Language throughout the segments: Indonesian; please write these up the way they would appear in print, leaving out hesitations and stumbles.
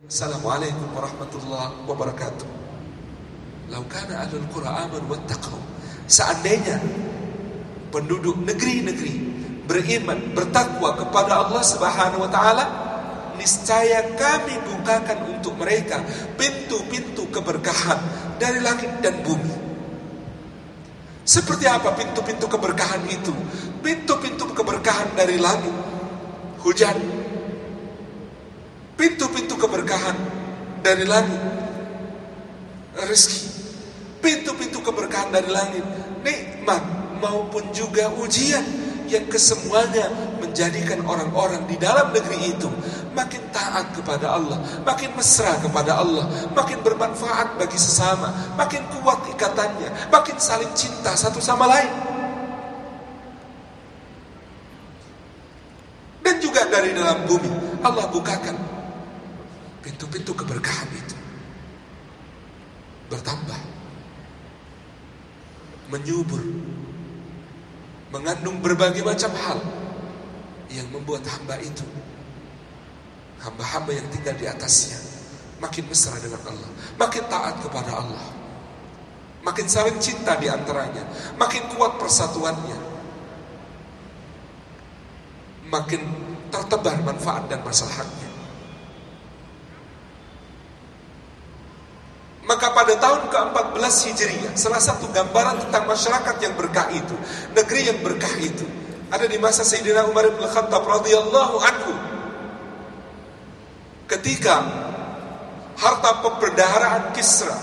Assalamualaikum warahmatullahi wabarakatuh. Lau kana ahlul qura amanu wattaqu. Seandainya penduduk negeri-negeri beriman, bertakwa kepada Allah Subhanahu wa taala, niscaya kami bukakan untuk mereka pintu-pintu keberkahan dari langit dan bumi. Seperti apa pintu-pintu keberkahan itu? Pintu-pintu keberkahan dari langit, hujan. Pintu-pintu keberkahan dari langit, rezeki. Pintu-pintu keberkahan dari langit, nikmat maupun juga ujian yang kesemuanya menjadikan orang-orang di dalam negeri itu makin taat kepada Allah, makin mesra kepada Allah, makin bermanfaat bagi sesama, makin kuat ikatannya, makin saling cinta satu sama lain. Dan juga dari dalam bumi Allah bukakan pintu-pintu keberkahan itu, bertambah, menyubur, mengandung berbagai macam hal yang membuat hamba itu, hamba-hamba yang tinggal di atasnya, makin mesra dengan Allah, makin taat kepada Allah, makin saling cinta di antaranya, makin kuat persatuannya, makin tertebar manfaat dan maslahatnya. Maka pada tahun ke-14 Hijriah, salah satu gambaran tentang masyarakat yang berkah itu, negeri yang berkah itu, ada di masa Sayyidina Umar bin Khattab radhiyallahu anhu. Ketika harta perbendaharaan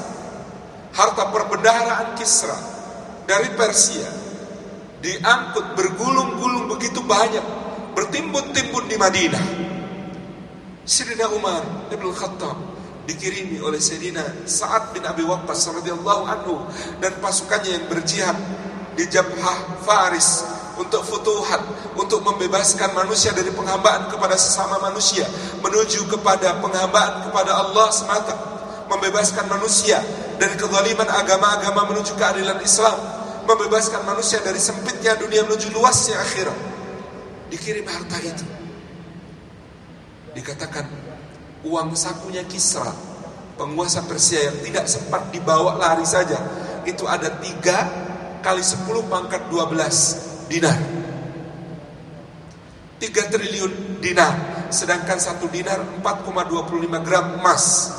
Kisra dari Persia diangkut bergulung-gulung begitu banyak, bertimbun-timbun di Madinah, Sayyidina Umar bin Khattab dikirimi oleh Sayyidina Sa'ad bin Abi Waqqas radhiyallahu anhu dan pasukannya yang berjihad di Jabhah Faris untuk futuhat, untuk membebaskan manusia dari penghambaan kepada sesama manusia menuju kepada penghambaan kepada Allah semata, membebaskan manusia dari kezaliman agama-agama menuju keadilan Islam, membebaskan manusia dari sempitnya dunia menuju luasnya akhirat. Dikirim harta itu, dikatakan uang sakunya Kisra, penguasa Persia yang tidak sempat dibawa lari saja, itu ada 3 kali 10 pangkat 12 dinar, 3 triliun dinar. Sedangkan 1 dinar 4,25 gram emas.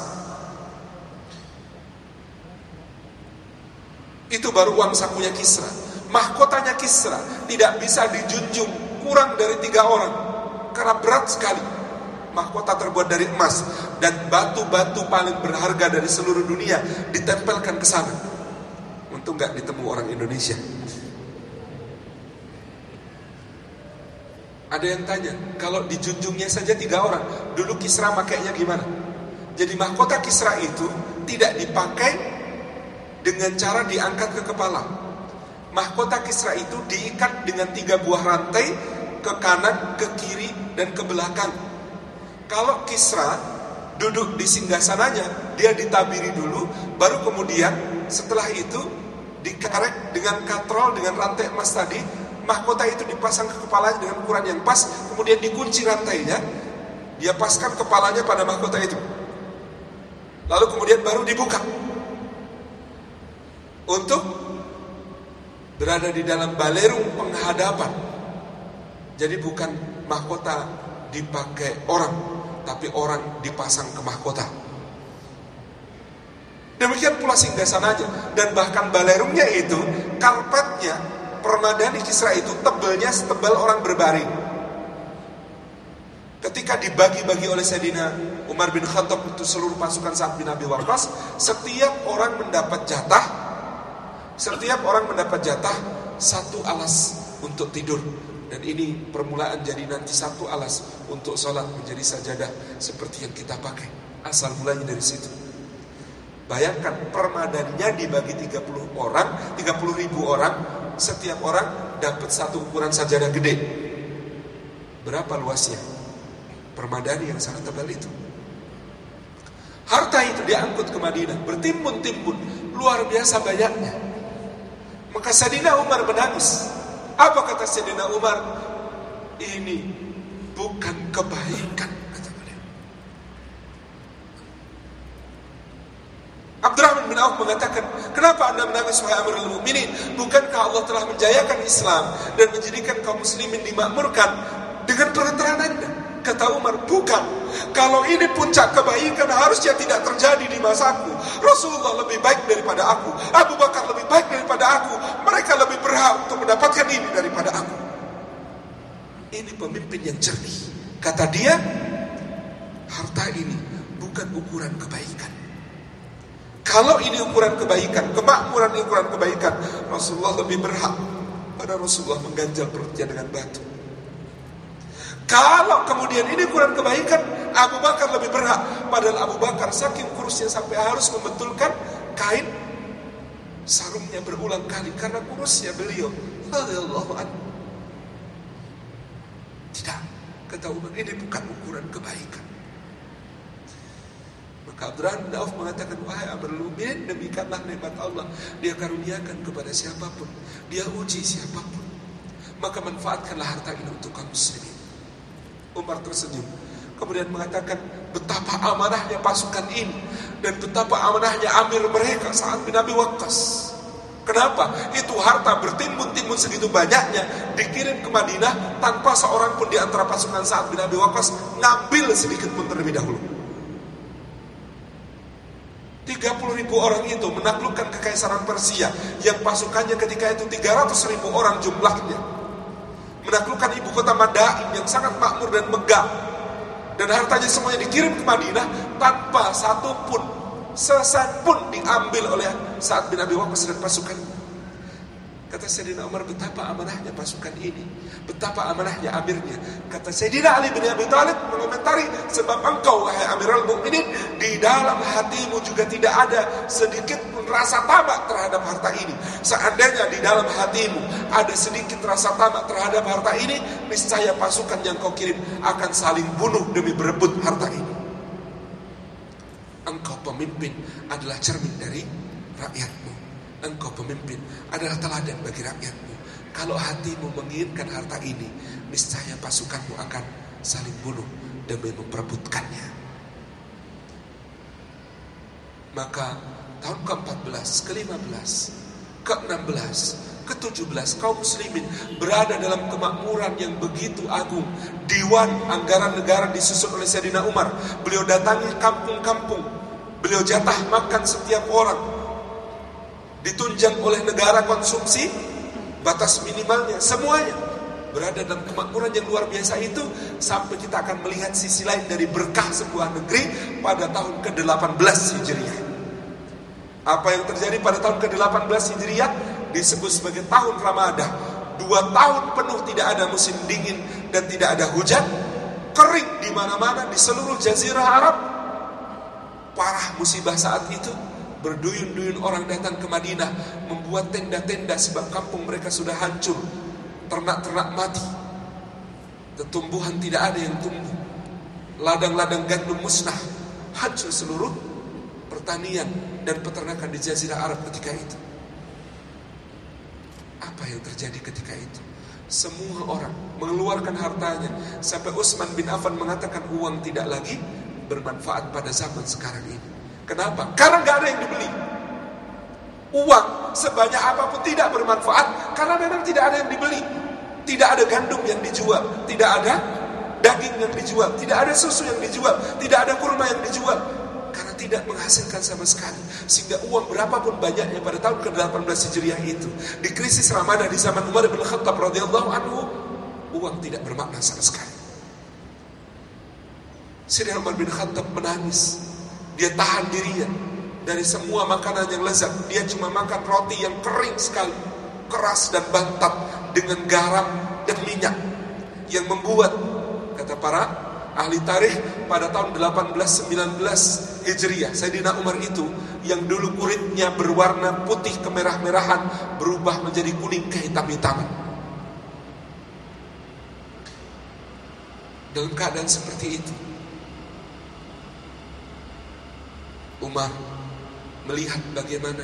Itu baru uang sakunya Kisra. Mahkotanya Kisra tidak bisa dijunjung kurang dari 3 orang karena berat sekali. Mahkota terbuat dari emas dan batu-batu paling berharga dari seluruh dunia ditempelkan ke sana. Untung gak ditemu orang Indonesia. Ada yang tanya, kalau dijunjungnya saja 3 orang, dulu Kisra makainya gimana? Jadi mahkota Kisra itu tidak dipakai dengan cara diangkat ke kepala. Mahkota Kisra itu diikat dengan 3 buah rantai ke kanan, ke kiri, dan ke belakang. Kalau Kisra duduk di singgasananya, dia ditabiri dulu, baru kemudian setelah itu dikarek dengan katrol, dengan rantai emas tadi, mahkota itu dipasang ke kepalanya dengan ukuran yang pas, kemudian dikunci rantainya, dia paskan kepalanya pada mahkota itu, lalu kemudian baru dibuka untuk berada di dalam balerung penghadapan. Jadi bukan mahkota dipakai orang, tapi orang dipasang ke mahkota. Demikian pula singgasananya, dan bahkan balerungnya itu, karpetnya, permadani Kisra itu tebalnya setebal orang berbaring. Ketika dibagi-bagi oleh Sayyidina Umar bin Khattab untuk seluruh pasukan Sa'ad bin Abi Waqqas, setiap orang mendapat jatah 1 alas untuk tidur. Dan ini permulaan, jadi nanti 1 alas untuk sholat menjadi sajadah seperti yang kita pakai. Asal mulanya dari situ. Bayangkan permadaninya dibagi 30 ribu orang, setiap orang dapat 1 ukuran sajadah gede. Berapa luasnya? Permadani yang sangat tebal itu. Harta itu diangkut ke Madinah, bertimbun-timbun, luar biasa banyaknya. Maka Sayyidina Umar menangis. Apa kata Sayyidina Umar? Ini bukan kebaikan, kata beliau. Abdurrahman bin Auf mengatakan, kenapa anda menangis wahai Amirul Mukminin? Bukankah Allah telah menjayakan Islam dan menjadikan kaum muslimin dimakmurkan dengan perantaraan anda? Kata Umar, bukan. Kalau ini puncak kebaikan harusnya tidak terjadi di masaku. Rasulullah lebih baik daripada aku, Abu Bakar lebih baik daripada aku, mereka lebih berhak untuk mendapatkan ini daripada aku. Ini pemimpin yang jernih. Kata dia, harta ini bukan ukuran kebaikan. Kalau ini ukuran kebaikan, kemakmuran ukuran kebaikan, Rasulullah lebih berhak pada Rasulullah mengganjal perutnya dengan batu. Kalau kemudian ini ukuran kebaikan, Abu Bakar lebih berhak. Padahal Abu Bakar saking kurusnya sampai harus membetulkan kain sarungnya berulang kali karena kurusnya beliau. Radhiyallahu anhu. Tidak, kata Umar, ini bukan ukuran kebaikan. Maka Abdurrahman bin Auf mengatakan, wahai Amirul Mukminin, demikianlah nikmat Allah. Dia karuniakan kepada siapapun, dia uji siapapun. Maka manfaatkanlah harta ini untuk kaum muslimin. Umar tersenyum, kemudian mengatakan, betapa amanahnya pasukan ini dan betapa amanahnya amir mereka Sa'ad bin Abi Waqqas. Kenapa? Itu harta bertimbun-timbun segitu banyaknya dikirim ke Madinah tanpa seorang pun di antara pasukan Sa'ad bin Abi Waqqas ngambil sedikit pun terlebih dahulu. 30.000 orang itu menaklukkan kekaisaran Persia yang pasukannya ketika itu 300.000 orang jumlahnya. Menaklukkan ibu kota Madain yang sangat makmur dan megah. Dan hartanya semuanya dikirim ke Madinah tanpa satu pun, sesan pun diambil oleh Sa'ad bin Abi Waqqas dan pasukannya. Kata Sayyidina Umar, betapa amanahnya pasukan ini, betapa amanahnya amirnya. Kata Sayyidina Ali bin Abi Thalib mengomentari, sebab engkau wahai Amirul Mukminin, di dalam hatimu juga tidak ada sedikit pun rasa tamak terhadap harta ini. Seandainya di dalam hatimu ada sedikit rasa tamak terhadap harta ini, niscaya pasukan yang kau kirim akan saling bunuh demi berebut harta ini. Engkau pemimpin adalah cermin dari rakyatmu. Engkau pemimpin adalah teladan bagi rakyatmu. Kalau hatimu menginginkan harta ini, niscaya pasukanmu akan saling bunuh demi memperebutkannya. Maka tahun ke-14, ke-15, ke-16, ke-17 kaum muslimin berada dalam kemakmuran yang begitu agung. Diwan anggaran negara disusun oleh Sayyidina Umar. Beliau datangi kampung-kampung, beliau jatah makan setiap orang. Ditunjang oleh negara konsumsi, batas minimalnya, semuanya berada dalam kemakmuran yang luar biasa itu. Sampai kita akan melihat sisi lain dari berkah sebuah negeri pada tahun ke-18 Hijriah. Apa yang terjadi pada tahun ke-18 Hijriah disebut sebagai tahun Ramadah. 2 tahun penuh tidak ada musim dingin dan tidak ada hujan, kering di mana-mana di seluruh Jazirah Arab. Parah musibah saat itu. Berduyun-duyun orang datang ke Madinah, membuat tenda-tenda sebab kampung mereka sudah hancur. Ternak-ternak mati, tumbuhan tidak ada yang tumbuh, ladang-ladang gandum musnah, hancur seluruh pertanian dan peternakan di Jazirah Arab ketika itu. Apa yang terjadi ketika itu? Semua orang mengeluarkan hartanya, sampai Utsman bin Affan mengatakan uang tidak lagi bermanfaat pada zaman sekarang ini. Kenapa? Karena gak ada yang dibeli. Uang sebanyak apapun tidak bermanfaat karena memang tidak ada yang dibeli. Tidak ada gandum yang dijual, tidak ada daging yang dijual, tidak ada susu yang dijual, tidak ada kurma yang dijual, karena tidak menghasilkan sama sekali. Sehingga uang berapapun banyaknya pada tahun ke-18 Hijriah itu, di krisis Ramadan di zaman Umar bin Khattab radhiyallahu anhu, uang tidak bermakna sama sekali. Sayyidina Umar bin Khattab menangis. Dia tahan dirinya dari semua makanan yang lezat. Dia cuma makan roti yang kering sekali, keras dan bantat dengan garam dan minyak, yang membuat, kata para ahli tarikh, pada tahun 1819 Hijriah, Sayyidina Umar itu yang dulu kulitnya berwarna putih kemerah-merahan berubah menjadi kuning kehitam-hitaman. Dalam keadaan seperti itu, Umar melihat bagaimana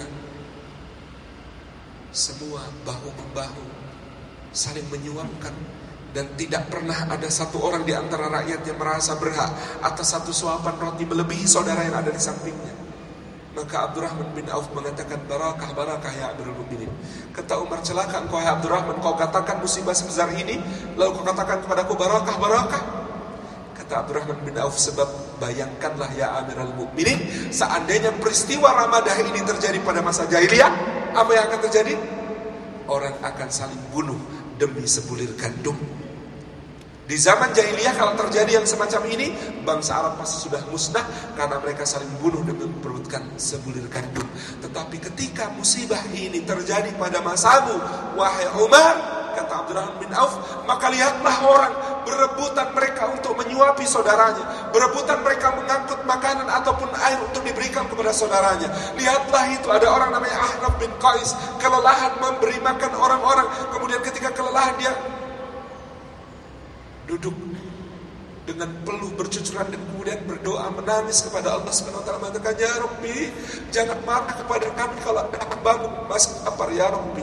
semua bahu-membahu saling menyuapkan, dan tidak pernah ada satu orang di antara rakyat yang merasa berhak atas satu suapan roti melebihi saudara yang ada di sampingnya. Maka Abdurrahman bin Auf mengatakan, barakah, barakah ya Amirul Mukminin. Kata Umar, celaka engkau ya Abdurrahman, kau katakan musibah sebesar ini, lalu kau katakan kepadaku barakah, barakah. Kata Abdurrahman bin Auf, sebab bayangkanlah ya Amirul Mukminin, seandainya peristiwa Ramadah ini terjadi pada masa jahiliyah, apa yang akan terjadi? Orang akan saling bunuh demi sebulir gandum. Di zaman jahiliyah kalau terjadi yang semacam ini, bangsa Arab pasti sudah musnah karena mereka saling bunuh demi memperebutkan sebulir gandum. Tetapi ketika musibah ini terjadi pada masamu, wahai Umar, kata Abdurrahman bin Auf, maka lihatlah orang berebutan mereka untuk menyuapi saudaranya, berebutan mereka mengangkut makanan ataupun air untuk diberikan kepada saudaranya. Lihatlah itu, ada orang namanya Ahnaf bin Qais, kelelahan memberi makan orang-orang, kemudian ketika kelelahan dia duduk dengan peluh bercucuran dan kemudian berdoa menangis kepada Allah Subhanahu wa taala, mengatakan, ya Rabbi, jangan marah kepada kami kalau ada hambamu masih lapar ya Rabbi.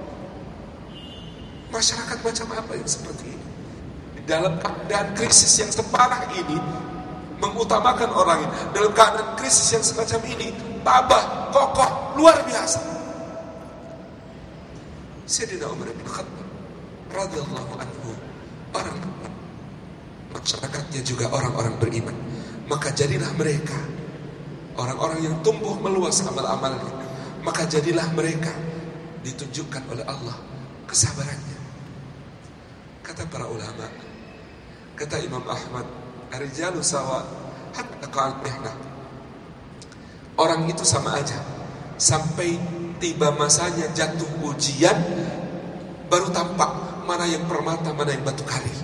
Masyarakat macam apa yang seperti ini? Di dalam keadaan krisis yang separah ini mengutamakan orang ini. Dalam keadaan krisis yang semacam ini tabah, kokoh, luar biasa. Sayyidina Umar bin Khattab radhiyallahu anhu, orang masyarakatnya juga orang-orang beriman. Maka jadilah mereka orang-orang yang tumbuh meluas amal-amalnya. Maka jadilah mereka ditunjukkan oleh Allah kesabarannya. Kata para ulama, kata Imam Ahmad, ar-rijalu sawa hatta qa'al mihnah. Orang itu sama aja sampai tiba masanya jatuh ujian, baru tampak mana yang permata, mana yang batu kali.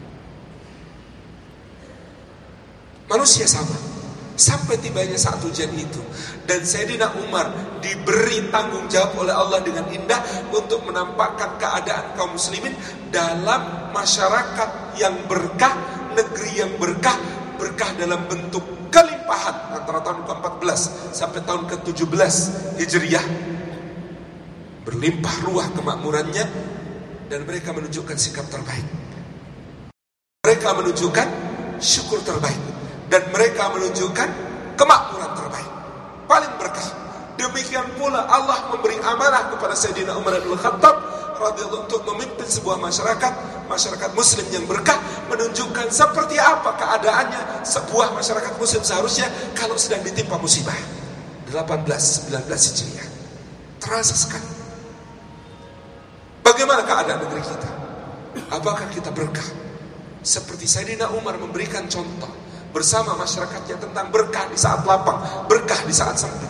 Manusia sama sampai tibanya saat ujian itu. Dan Sayyidina Umar diberi tanggung jawab oleh Allah dengan indah untuk menampakkan keadaan kaum muslimin dalam masyarakat yang berkah, negeri yang berkah, berkah dalam bentuk kelimpahan antara tahun ke-14 sampai tahun ke-17 Hijriah. Berlimpah ruah kemakmurannya dan mereka menunjukkan sikap terbaik. Mereka menunjukkan syukur terbaik. Dan mereka menunjukkan kemakmuran terbaik, paling berkah. Demikian pula Allah memberi amanah kepada Sayyidina Umar bin Khattab radhiyallahu untuk memimpin sebuah masyarakat Muslim yang berkah, menunjukkan seperti apa keadaannya sebuah masyarakat Muslim seharusnya kalau sedang ditimpa musibah. 18-19 Hijriah. Terasa sekali. Bagaimana keadaan negeri kita? Apakah kita berkah? Seperti Sayyidina Umar memberikan contoh bersama masyarakatnya tentang berkah di saat lapang, berkah di saat sempit.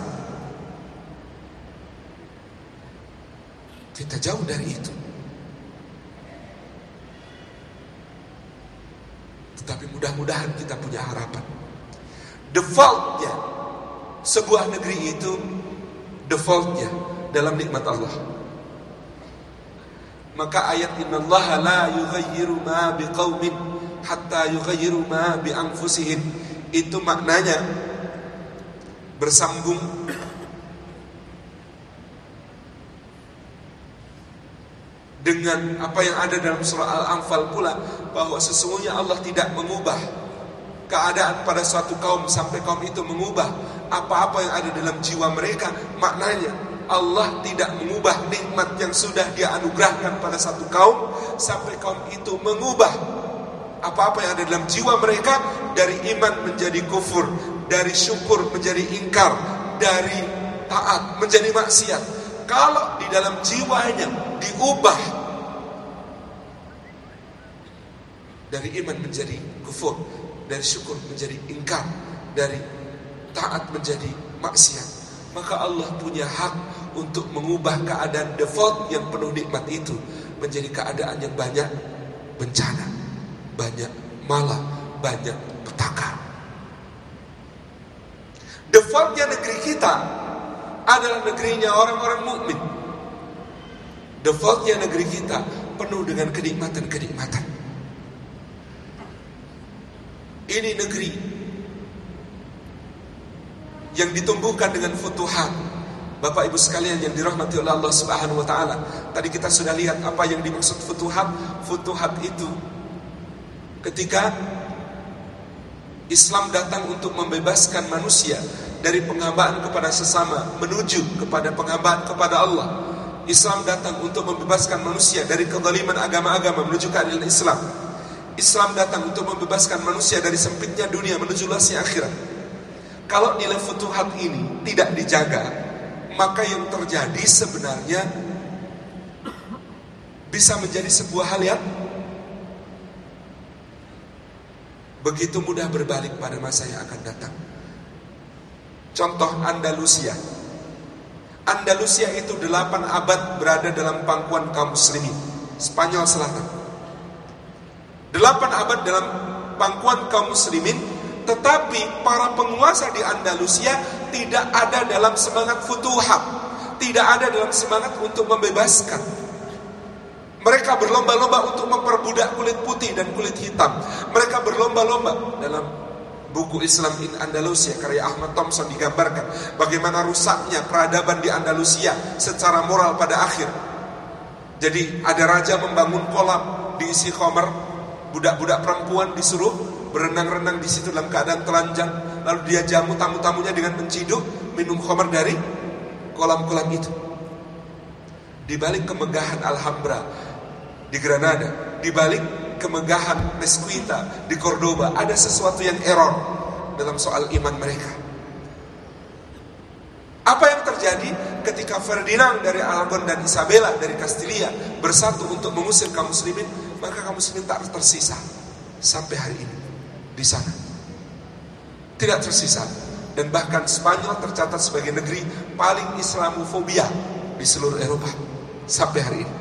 Kita jauh dari itu. Tetapi mudah-mudahan kita punya harapan. Defaultnya sebuah negeri itu, defaultnya dalam nikmat Allah. Maka ayat innallaha la yughayyiru ma biqaumin hatta yughayyiru ma bi anfusihim, itu maknanya bersambung dengan apa yang ada dalam surah Al-Anfal pula, bahwa sesungguhnya Allah tidak mengubah keadaan pada suatu kaum sampai kaum itu mengubah apa-apa yang ada dalam jiwa mereka. Maknanya Allah tidak mengubah nikmat yang sudah Dia anugerahkan pada satu kaum sampai kaum itu mengubah apa-apa yang ada dalam jiwa mereka, dari iman menjadi kufur, dari syukur menjadi ingkar, dari taat menjadi maksiat. Kalau di dalam jiwanya diubah dari iman menjadi kufur, dari syukur menjadi ingkar, dari taat menjadi maksiat, maka Allah punya hak untuk mengubah keadaan default yang penuh nikmat itu menjadi keadaan yang banyak bencana, banyak malah, banyak petaka. Defaultnya negeri kita adalah negerinya orang-orang mukmin. Defaultnya negeri kita penuh dengan kenikmatan-kenikmatan. Ini negeri yang ditumbuhkan dengan futuhat. Bapak Ibu sekalian yang dirahmati oleh Allah Subhanahu wa taala. Tadi kita sudah lihat apa yang dimaksud futuhat. Futuhat itu ketika Islam datang untuk membebaskan manusia dari penghambaan kepada sesama menuju kepada penghambaan kepada Allah. Islam datang untuk membebaskan manusia dari kezaliman agama-agama menuju keadilan Islam. Islam datang untuk membebaskan manusia dari sempitnya dunia menuju luasnya akhirat. Kalau nilai futuhat ini tidak dijaga, maka yang terjadi sebenarnya bisa menjadi sebuah hal yang begitu mudah berbalik pada masa yang akan datang. Contoh Andalusia. Andalusia itu 8 abad berada dalam pangkuan kaum muslimin, Spanyol Selatan. 8 abad dalam pangkuan kaum muslimin, tetapi para penguasa di Andalusia tidak ada dalam semangat futuhat, tidak ada dalam semangat untuk membebaskan. Mereka berlomba-lomba untuk memperbudak kulit putih dan kulit hitam. Mereka berlomba-lomba. Dalam buku Islam in Andalusia karya Ahmad Thompson digambarkan bagaimana rusaknya peradaban di Andalusia secara moral pada akhir. Jadi ada raja membangun kolam diisi khamr, budak-budak perempuan disuruh berenang-renang di situ dalam keadaan telanjang, lalu dia jamu tamu-tamunya dengan menciduk minum khamr dari kolam-kolam itu. Di balik kemegahan Alhambra di Granada, di balik kemegahan Mesquita di Cordoba, ada sesuatu yang error dalam soal iman mereka. Apa yang terjadi ketika Ferdinand dari Aragon dan Isabella dari Castilia bersatu untuk mengusir kaum muslimin? Maka kaum muslimin tak tersisa sampai hari ini di sana, tidak tersisa. Dan bahkan Spanyol tercatat sebagai negeri paling Islamofobia di seluruh Eropa sampai hari ini.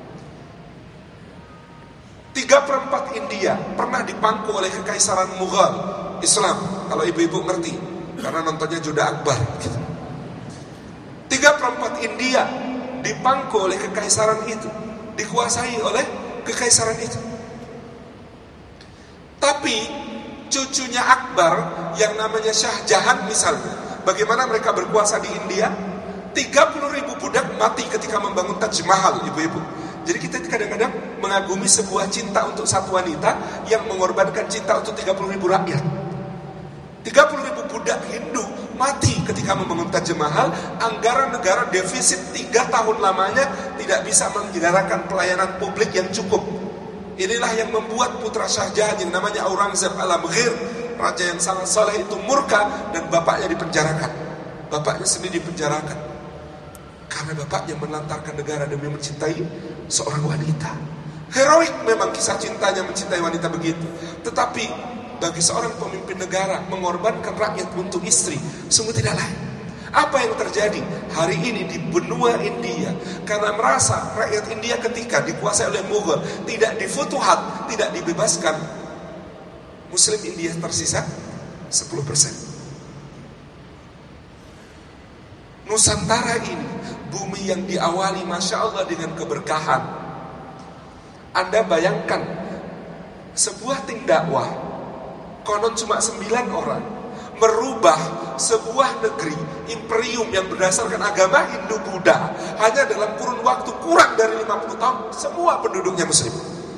3/4 India pernah dipangku oleh kekaisaran Mughal Islam, kalau ibu-ibu ngerti karena nontonnya Juda Akbar gitu. 3/4 India dipangku oleh kekaisaran itu, dikuasai oleh kekaisaran itu. Tapi cucunya Akbar yang namanya Shah Jahan misalnya, bagaimana mereka berkuasa di India? 30.000 budak mati ketika membangun Taj Mahal, ibu-ibu. Jadi kita kadang-kadang mengagumi sebuah cinta untuk satu wanita yang mengorbankan cinta untuk 30.000 rakyat. 30.000 budak Hindu mati ketika membangun Taj Mahal. Anggaran negara defisit 3 tahun lamanya tidak bisa menyelenggarakan pelayanan publik yang cukup. Inilah yang membuat putra Shah Jahan yang namanya Aurangzeb Alamgir, raja yang sangat saleh itu murka dan bapaknya dipenjarakan. Bapaknya sendiri dipenjarakan karena bapaknya melantarkan negara demi mencintai seorang wanita. Heroik memang kisah cintanya mencintai wanita begitu. Tetapi bagi seorang pemimpin negara mengorbankan rakyat untuk istri sungguh tidak lain. Apa yang terjadi hari ini di benua India? Karena merasa rakyat India ketika dikuasai oleh Mughal tidak difutuhat, tidak dibebaskan, Muslim India tersisa 10%. Nusantara ini, bumi yang diawali Masya Allah dengan keberkahan. Anda bayangkan sebuah tim dakwah, konon cuma 9 orang, merubah sebuah negeri, imperium yang berdasarkan agama Hindu-Buddha, hanya dalam kurun waktu kurang dari 50 tahun, semua penduduknya Muslim.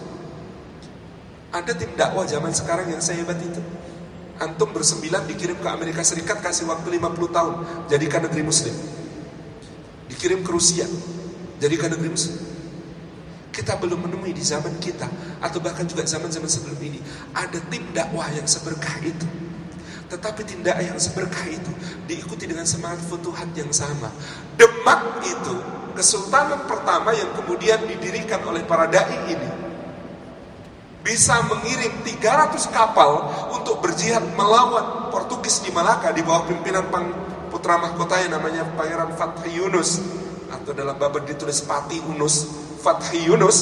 Ada tim dakwah zaman sekarang yang sehebat itu. Antum bersembilan dikirim ke Amerika Serikat, kasih waktu 50 tahun, jadikan negeri Muslim. Dikirim ke Rusia, jadikan negeri Muslim. Kita belum menemui di zaman kita, atau bahkan juga zaman-zaman sebelum ini, ada tim dakwah yang seberkah itu. Tetapi tim dakwah yang seberkah itu diikuti dengan semangat futuhat yang sama. Demak itu, kesultanan pertama yang kemudian didirikan oleh para da'i ini, bisa mengirim 300 kapal untuk berjihad melawan Portugis di Malaka di bawah pimpinan putra mahkotanya namanya Pangeran Fathi Yunus, atau dalam Babad ditulis Pati Unus, Fathi Yunus.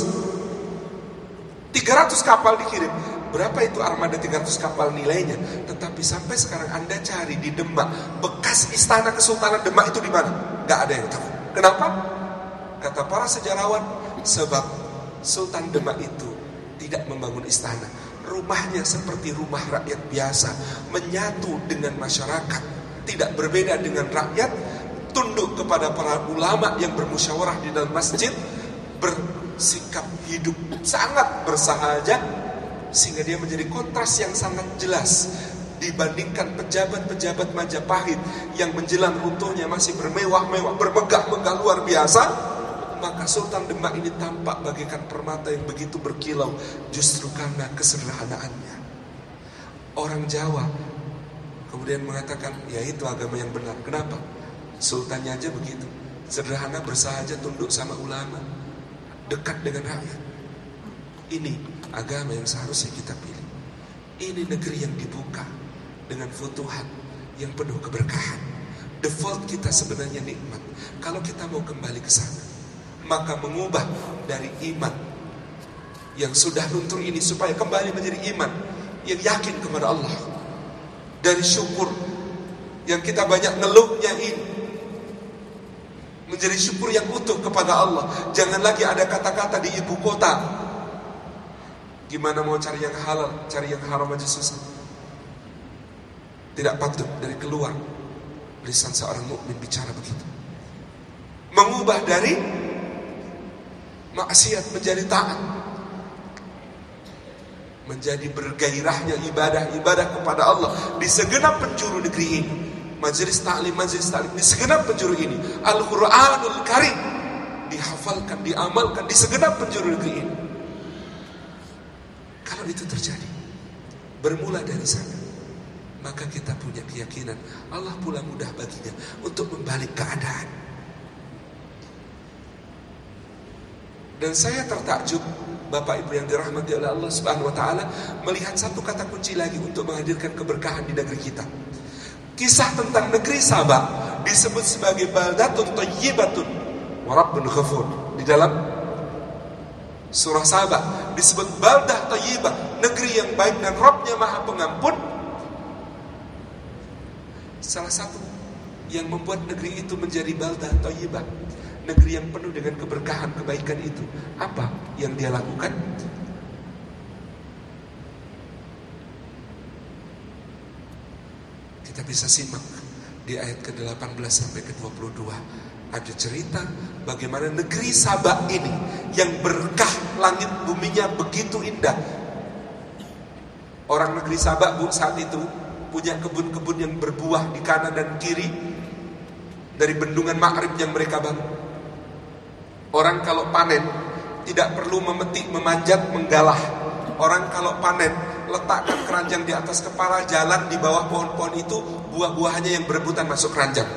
300 kapal dikirim. Berapa itu armada 300 kapal nilainya? Tetapi sampai sekarang Anda cari di Demak, bekas istana Kesultanan Demak itu di mana? Gak ada yang tahu. Kenapa? Kata para sejarawan, sebab Sultan Demak itu tidak membangun istana. Rumahnya seperti rumah rakyat biasa, menyatu dengan masyarakat, tidak berbeda dengan rakyat, tunduk kepada para ulama yang bermusyawarah di dalam masjid, bersikap hidup sangat bersahaja, sehingga dia menjadi kontras yang sangat jelas. dibandingkan pejabat-pejabat Majapahit yang menjelang runtuhnya masih bermewah-mewah, bermegah-megah luar biasa, maka Sultan Demak ini tampak bagaikan permata yang begitu berkilau justru karena kesederhanaannya. Orang Jawa kemudian mengatakan, ya itu agama yang benar. Kenapa? Sultannya aja begitu, sederhana, bersahaja, tunduk sama ulama, dekat dengan rakyat. Ini agama yang seharusnya kita pilih. Ini negeri yang dibuka dengan futuhat yang penuh keberkahan. Default kita sebenarnya nikmat. Kalau kita mau kembali ke sana, maka mengubah dari iman yang sudah luntur ini supaya kembali menjadi iman yang yakin kepada Allah. Dari syukur yang kita banyak ngeluhnya ini menjadi syukur yang utuh kepada Allah. Jangan lagi ada kata-kata di ibu kota, gimana mau cari yang halal, cari yang haram aja susah. Tidak patut dari keluar lisan seorang mukmin bicara begitu. Mengubah dari maksiat menjadi taat, menjadi bergairahnya ibadah kepada Allah di segenap penjuru negeri ini. Majelis taklim di segenap penjuru ini. Al-Quranul Karim dihafalkan, diamalkan di segenap penjuru negeri ini. Kalau itu terjadi, bermula dari sana, maka kita punya keyakinan Allah pula mudah baginya untuk membalik keadaan. Dan saya tertakjub, Bapak Ibu yang dirahmati oleh Allah Subhanahu wa taala, melihat satu kata kunci lagi untuk menghadirkan keberkahan di negeri kita. Kisah tentang negeri Sabah disebut sebagai baldatun thayyibatun wa rabbun ghafur. Di dalam surah Sabah disebut baldah thayyibah, negeri yang baik dan Rabbnya Maha Pengampun. Salah satu yang membuat negeri itu menjadi baldah thayyibah, negeri yang penuh dengan keberkahan, kebaikan itu, apa yang dia lakukan? Kita bisa simak di ayat ke-18 sampai ke-22. Ada cerita bagaimana negeri Sabah ini yang berkah, langit buminya begitu indah. Orang negeri Sabah saat itu punya kebun-kebun yang berbuah di kanan dan kiri dari bendungan Ma'rib yang mereka bangun. Orang kalau panen tidak perlu memetik, memanjat, menggalah. Orang kalau panen letakkan keranjang di atas kepala, jalan di bawah pohon-pohon itu, buah-buahannya yang berebutan masuk keranjang.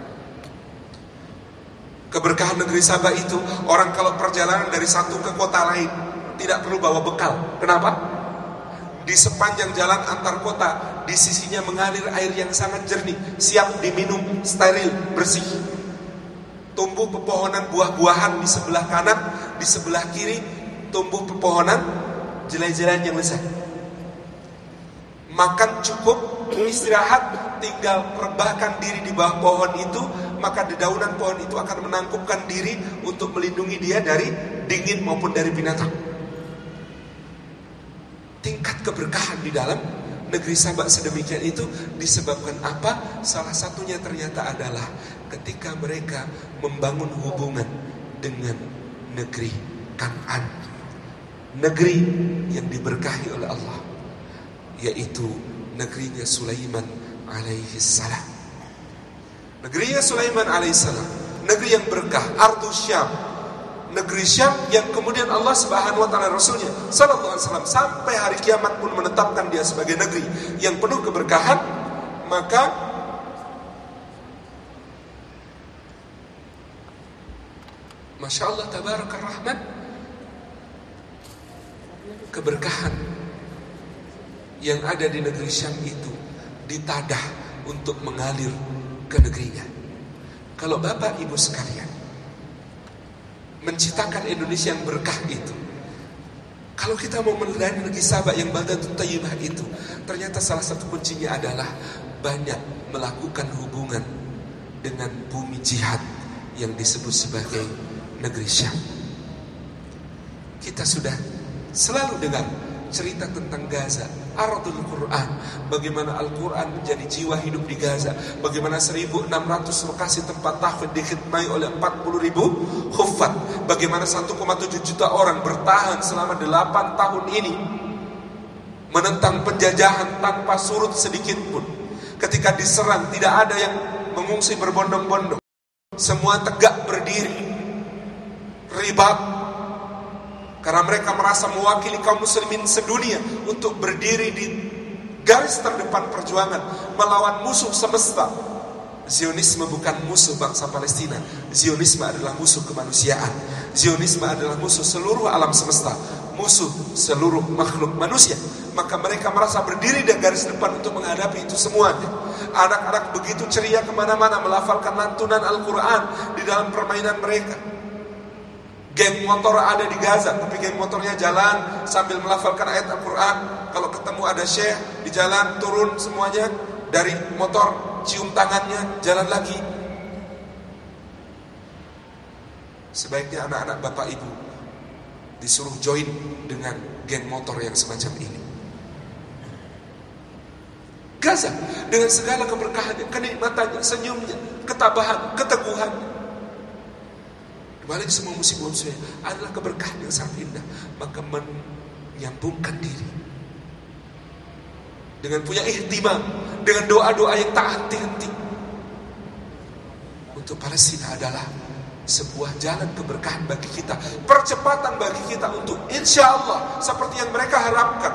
Keberkahan negeri Sabah itu, orang kalau perjalanan dari satu ke kota lain tidak perlu bawa bekal. Kenapa? Di sepanjang jalan antar kota, di sisinya mengalir air yang sangat jernih, siap diminum, steril, bersih. Tumbuh pepohonan buah-buahan di sebelah kanan, di sebelah kiri tumbuh pepohonan jelai-jelaian yang lezat. Makan cukup, istirahat, tinggal rebahkan diri di bawah pohon itu, maka dedaunan pohon itu akan menangkupkan diri untuk melindungi dia dari dingin maupun dari binatang. Tingkat keberkahan di dalam negeri Sabah sedemikian itu disebabkan apa? Salah satunya ternyata adalah ketika mereka membangun hubungan dengan negeri Kan'an, negeri yang diberkahi oleh Allah, yaitu negerinya Sulaiman alaihissalam. Negerinya Sulaiman alaihissalam, negeri yang berkah, Ardu Syam, negeri Syam yang kemudian Allah Subhanahu wa taala Rasulnya sallallahu alaihi wasallam sampai hari kiamat pun menetapkan dia sebagai negeri yang penuh keberkahan. Maka Masya Allah tabarakar rahman, keberkahan yang ada di negeri Syam itu ditadah untuk mengalir ke negerinya. Kalau Bapak Ibu sekalian menciptakan Indonesia yang berkah itu, kalau kita mau meneladani negeri Sabah yang baldatun thayyibah itu, ternyata salah satu kuncinya adalah banyak melakukan hubungan dengan bumi jihad yang disebut sebagai negeri Syam. Kita sudah selalu dengar cerita tentang Gaza, Ardul Quran, bagaimana Al-Quran menjadi jiwa hidup di Gaza, bagaimana 1.600 lokasi tempat tahfidz dikhidmati oleh 40.000 huffaz, bagaimana 1,7 juta orang bertahan selama 8 tahun ini menentang penjajahan tanpa surut sedikit pun. Ketika diserang tidak ada yang mengungsi berbondong-bondong, semua tegak berdiri, ribat, karena mereka merasa mewakili kaum muslimin sedunia untuk berdiri di garis terdepan perjuangan melawan musuh semesta. Zionisme bukan musuh bangsa Palestina. Zionisme adalah musuh kemanusiaan. Zionisme adalah musuh seluruh alam semesta, musuh seluruh makhluk manusia. Maka mereka merasa berdiri di garis depan untuk menghadapi itu semuanya. Anak-anak begitu ceria kemana-mana melafalkan lantunan Al-Quran di dalam permainan mereka. Geng motor ada di Gaza, tapi geng motornya jalan sambil melafalkan ayat Al-Quran. Kalau ketemu ada syekh di jalan, turun semuanya dari motor, cium tangannya, jalan lagi. Sebaiknya anak-anak bapak ibu disuruh join dengan geng motor yang semacam ini. Gaza dengan segala keberkahannya, kenikmatannya, senyumnya, ketabahan, keteguhannya, balik semua musibah-musibah adalah keberkahan yang sangat indah. Maka menyambungkan diri dengan punya ihtimam, dengan doa-doa yang tak henti-henti untuk Palestina adalah sebuah jalan keberkahan bagi kita, percepatan bagi kita untuk insya Allah seperti yang mereka harapkan,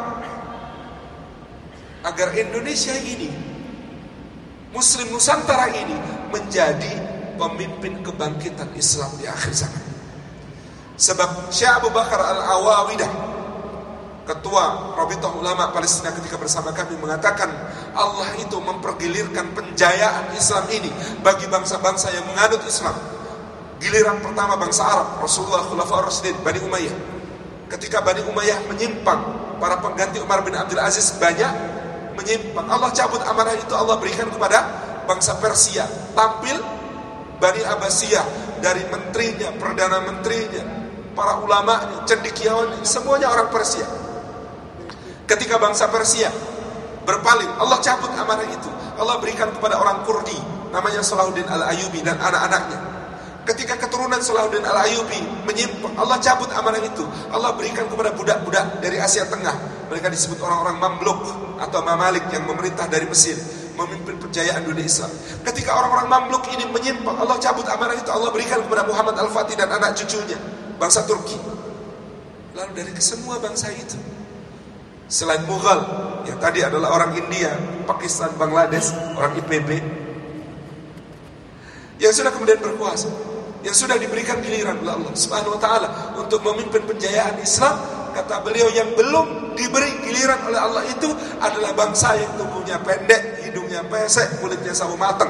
agar Indonesia ini, Muslim Nusantara ini menjadi pemimpin kebangkitan Islam di akhir zaman. Sebab Syekh Abu Bakar Al-Awawidah, ketua Rabithah Ulama Palestina ketika bersama kami mengatakan, Allah itu mempergilirkan penjayaan Islam ini bagi bangsa-bangsa yang menganut Islam. Giliran pertama bangsa Arab, Rasulullah, Khulafaur Rasyidin, Bani Umayyah. Ketika Bani Umayyah menyimpang, para pengganti Umar bin Abdul Aziz banyak menyimpang. Allah cabut amanah itu, Allah berikan kepada bangsa Persia. Tampil Bani Abbasiyah, dari menterinya, perdana menterinya, para ulamanya, cendekiawannya, semuanya orang Persia. Ketika bangsa Persia berpaling, Allah cabut amanah itu, Allah berikan kepada orang Kurdi, namanya Salahuddin Al-Ayyubi dan anak-anaknya. Ketika keturunan Salahuddin Al-Ayyubi menyimpang, Allah cabut amanah itu, Allah berikan kepada budak-budak dari Asia Tengah. Mereka disebut orang-orang Mamluk atau Mamalik yang memerintah dari Mesir, memimpin penjayaan dunia Islam. Ketika orang-orang Mamluk ini menyimpang, Allah cabut amanah itu, Allah berikan kepada Muhammad Al-Fatih dan anak cucunya, bangsa Turki. Lalu dari kesemua bangsa itu, selain Mughal yang tadi adalah orang India, Pakistan, Bangladesh, orang IPB, yang sudah kemudian berkuasa, yang sudah diberikan giliran oleh Allah Subhanahu wa taala untuk memimpin penjayaan Islam, kata beliau, yang belum diberi giliran oleh Allah itu adalah bangsa yang tubuhnya pendek, hidungnya pesek, kulitnya sawo matang,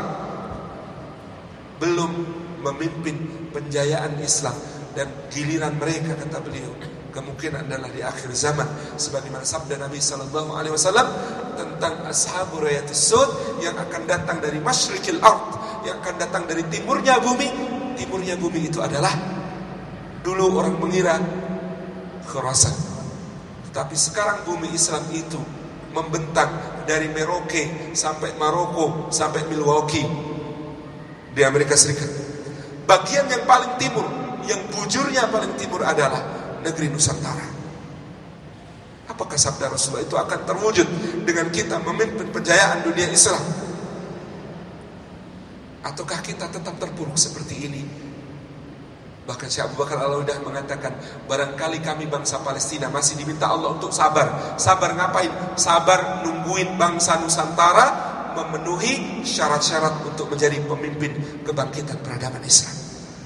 belum memimpin penjayaan Islam. Dan giliran mereka, kata beliau, kemungkinan adalah di akhir zaman, sebagaimana sabda Nabi sallallahu alaihi wasallam tentang ashabur rayatis sud yang akan datang dari masyrikil ard, yang akan datang dari timurnya bumi. Timurnya bumi itu adalah, dulu orang mengira Khurasan, tetapi sekarang bumi Islam itu membentang dari Merauke sampai Maroko sampai Milwaukee di Amerika Serikat. Bagian yang paling timur, yang bujurnya paling timur adalah negeri Nusantara. Apakah sabda Rasulullah itu akan terwujud dengan kita memimpin penjayaan dunia Islam? Ataukah kita tetap terpuruk seperti ini? Bahkan Syekh Abu Bakar Al-Awawidah mengatakan, barangkali kami bangsa Palestina masih diminta Allah untuk sabar. Sabar ngapain? Sabar nungguin bangsa Nusantara memenuhi syarat-syarat untuk menjadi pemimpin kebangkitan peradaban Islam.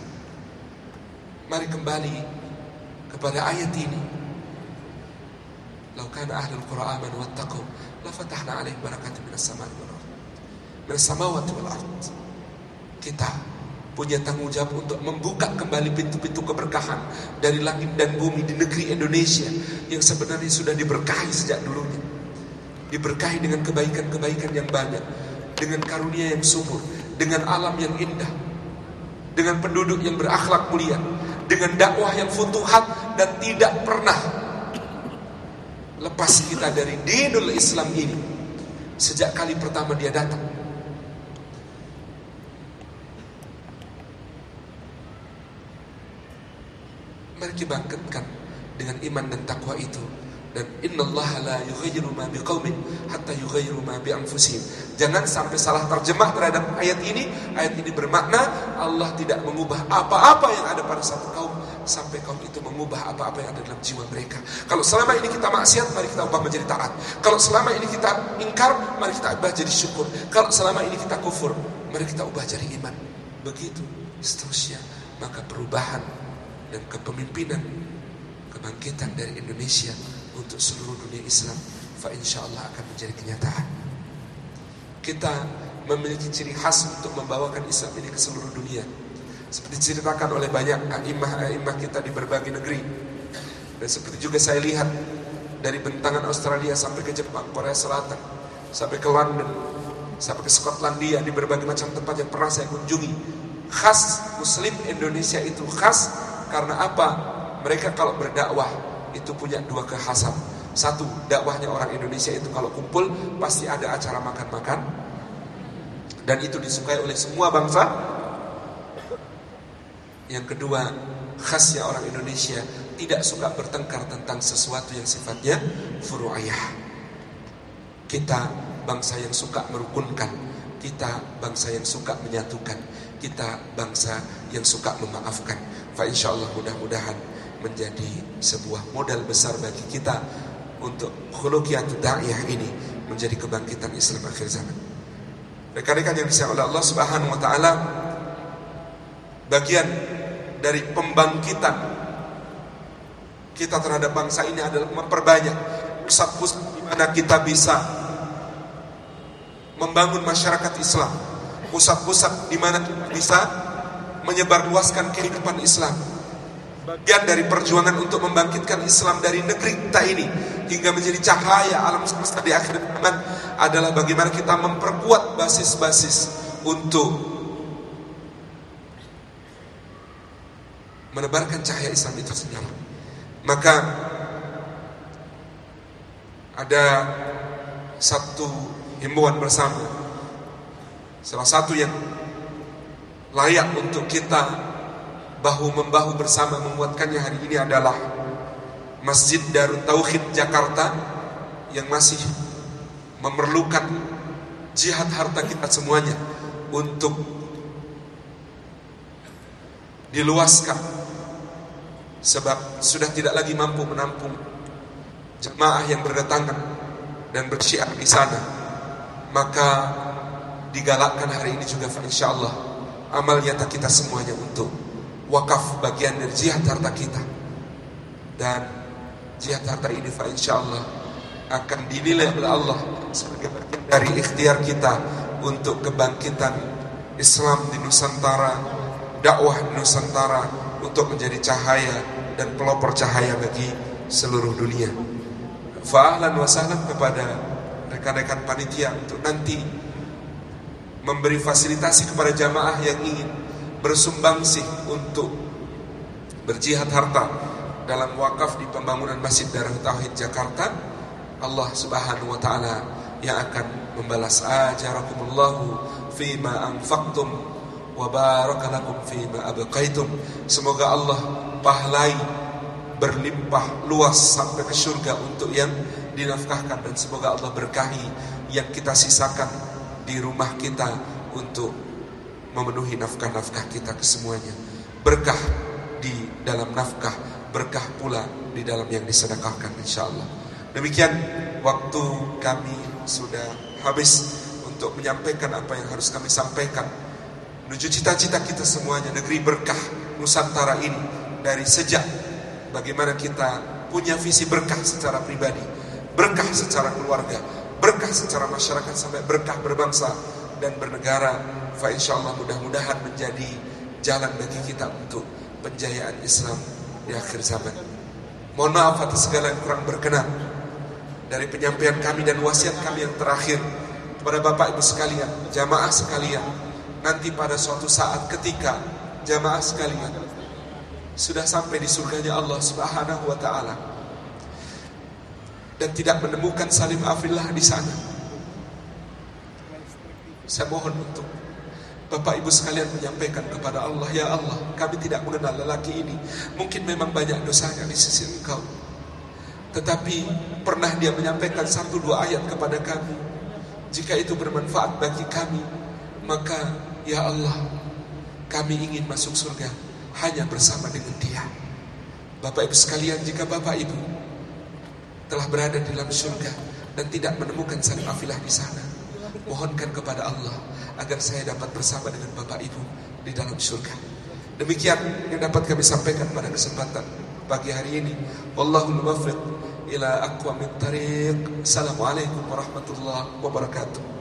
Mari kembali kepada ayat ini. Lau kana ahlul qura amanu wattaqu la fatahna 'alaihim barakatin minas samawati wal ard. Kita punya tanggung jawab untuk membuka kembali pintu-pintu keberkahan dari langit dan bumi di negeri Indonesia yang sebenarnya sudah diberkahi sejak dulunya. Diberkahi dengan kebaikan-kebaikan yang banyak, dengan karunia yang subur, dengan alam yang indah, dengan penduduk yang berakhlak mulia, dengan dakwah yang futuhat dan tidak pernah lepas kita dari dinul Islam ini sejak kali pertama dia datang. Mari kita bangkitkan dengan iman dan takwa itu Dan innallaha la yughayyiru ma biqaumin hatta yughayyiru ma bi anfusihim. Jangan sampai salah terjemah terhadap ayat ini. Ayat ini bermakna Allah tidak mengubah apa-apa yang ada pada satu kaum sampai kaum itu mengubah apa-apa yang ada dalam jiwa mereka. Kalau selama ini kita maksiat, mari kita ubah menjadi taat. Kalau selama ini kita ingkar, mari kita ubah jadi syukur. Kalau selama ini kita kufur, mari kita ubah jadi iman. Begitu seterusnya. Maka perubahan dan kepemimpinan, kebangkitan dari Indonesia untuk seluruh dunia Islam, fa insyaallah akan menjadi kenyataan. Kita memiliki ciri khas untuk membawakan Islam ini ke seluruh dunia, seperti diceritakan oleh banyak a'imah kita di berbagai negeri. Dan seperti juga saya lihat dari bentangan Australia sampai ke Jepang, Korea Selatan, sampai ke London, sampai ke Skotlandia, di berbagai macam tempat yang pernah saya kunjungi. Khas Muslim Indonesia itu khas karena apa? Mereka kalau berdakwah itu punya dua kekhasan. Satu, dakwahnya orang Indonesia itu kalau kumpul pasti ada acara makan-makan, dan itu disukai oleh semua bangsa. Yang kedua, khasnya orang Indonesia tidak suka bertengkar tentang sesuatu yang sifatnya furu'iyah. Kita bangsa yang suka merukunkan, kita bangsa yang suka menyatukan, kita bangsa yang suka memaafkan. Fa insyaallah mudah-mudahan menjadi sebuah modal besar bagi kita untuk khuluqiyatud da'iyah ini menjadi kebangkitan Islam akhir zaman. Rekan-rekan yang disayang oleh Allah Subhanahu wa taala, bagian dari pembangkitan kita terhadap bangsa ini adalah memperbanyak pusat-pusat di mana kita bisa membangun masyarakat Islam, pusat-pusat di mana kita bisa menyebarluaskan kehidupan Islam. Bagian dari perjuangan untuk membangkitkan Islam dari negeri kita ini hingga menjadi cahaya alam semesta di akhir zaman adalah bagaimana kita memperkuat basis-basis untuk menebarkan cahaya Islam itu sendiri. Maka ada satu himbauan bersama, salah satu yang layak untuk kita bahu-membahu bersama menguatkannya hari ini adalah Masjid Darut Tauhid Jakarta yang masih memerlukan jihad harta kita semuanya untuk diluaskan, sebab sudah tidak lagi mampu menampung jemaah yang berdatangan dan bersyiar di sana. Maka digalakkan hari ini juga insyaallah amal nyata kita semuanya untuk wakaf bagian dari jihad harta kita. Dan jihad harta ini fa insyaallah akan dinilai oleh Allah sebagai bagian dari ikhtiar kita untuk kebangkitan Islam di Nusantara, dakwah Nusantara untuk menjadi cahaya dan pelopor cahaya bagi seluruh dunia. Fa'ahlan wa sahlan kepada rekan-rekan panitia untuk nanti memberi fasilitasi kepada jamaah yang ingin bersumbangsih untuk berjihad harta dalam wakaf di pembangunan Masjid Darut Tauhid Jakarta. Allah Subhanahu wa taala yang akan membalas ajarakumullahu fima anfaqtum wa barakalakum fima abqaitum. Semoga Allah pahalai berlimpah luas sampai ke surga untuk yang dinafkahkan, dan semoga Allah berkahi yang kita sisakan di rumah kita untuk memenuhi nafkah-nafkah kita kesemuanya. Berkah di dalam nafkah, berkah pula di dalam yang disedekahkan insyaallah. Demikian, waktu kami sudah habis untuk menyampaikan apa yang harus kami sampaikan menuju cita-cita kita semuanya, negeri berkah Nusantara ini. Dari sejak bagaimana kita punya visi berkah secara pribadi, berkah secara keluarga, berkah secara masyarakat, sampai berkah berbangsa dan bernegara. Fa insyaallah mudah-mudahan menjadi jalan bagi kita untuk penjayaan Islam di akhir zaman. Mohon maaf atas segala yang kurang berkenan dari penyampaian kami dan wasiat kami yang terakhir kepada Bapak Ibu sekalian, jamaah sekalian. Nanti pada suatu saat ketika jamaah sekalian sudah sampai di surganya Allah Subhanahu wa taala dan tidak menemukan salim afillah di sana, saya mohon untuk Bapak Ibu sekalian menyampaikan kepada Allah, ya Allah, kami tidak mengenal lelaki ini. Mungkin memang banyak dosanya di sisi Engkau. Tetapi pernah dia menyampaikan 1-2 ayat kepada kami. Jika itu bermanfaat bagi kami, maka ya Allah, kami ingin masuk surga hanya bersama dengan dia. Bapak Ibu sekalian, jika Bapak Ibu telah berada di dalam surga dan tidak menemukan salafillah di sana, mohonkan kepada Allah agar saya dapat bersama dengan Bapak Ibu di dalam surga. Demikian yang dapat kami sampaikan pada kesempatan pagi hari ini. Wallahul muwaffiq ila aqwamit thariq. Assalamualaikum warahmatullahi wabarakatuh.